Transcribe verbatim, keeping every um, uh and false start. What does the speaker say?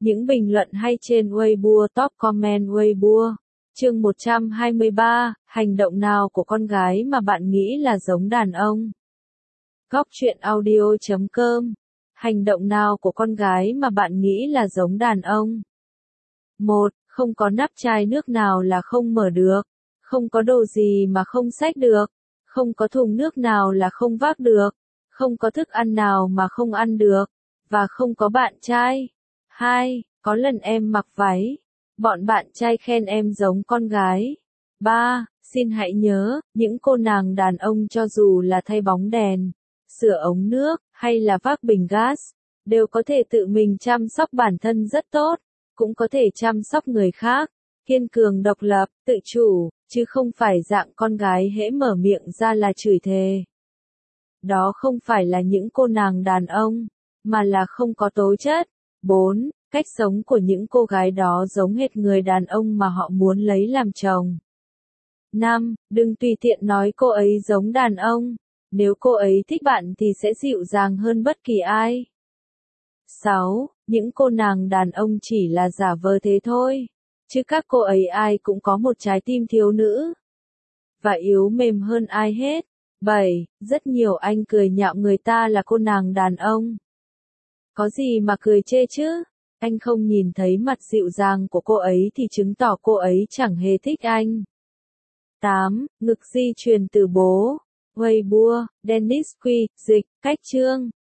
Những bình luận hay trên Weibo, top comment Weibo. Chương một trăm hai mươi ba, hành động nào của con gái mà bạn nghĩ là giống đàn ông? Góc truyện audio chấm com. Hành động nào của con gái mà bạn nghĩ là giống đàn ông? một. Không có nắp chai nước nào là không mở được. Không có đồ gì mà không xách được. Không có thùng nước nào là không vác được. Không có thức ăn nào mà không ăn được. Và không có bạn trai. hai. Có lần em mặc váy, bọn bạn trai khen em giống con gái. ba. Xin hãy nhớ, những cô nàng đàn ông cho dù là thay bóng đèn, sửa ống nước, hay là vác bình gas, đều có thể tự mình chăm sóc bản thân rất tốt, cũng có thể chăm sóc người khác, kiên cường độc lập, tự chủ, chứ không phải dạng con gái hễ mở miệng ra là chửi thề. Đó không phải là những cô nàng đàn ông, mà là không có tố chất. bốn. Cách sống của những cô gái đó giống hệt người đàn ông mà họ muốn lấy làm chồng. năm. Đừng tùy tiện nói cô ấy giống đàn ông. Nếu cô ấy thích bạn thì sẽ dịu dàng hơn bất kỳ ai. sáu. Những cô nàng đàn ông chỉ là giả vờ thế thôi. Chứ các cô ấy ai cũng có một trái tim thiếu nữ. Và yếu mềm hơn ai hết. bảy. Rất nhiều anh cười nhạo người ta là cô nàng đàn ông. Có gì mà cười chê chứ? Anh không nhìn thấy mặt dịu dàng của cô ấy thì chứng tỏ cô ấy chẳng hề thích anh. tám. Ngực di truyền từ bố. Weibo, Dennis Quy, dịch, cách chương.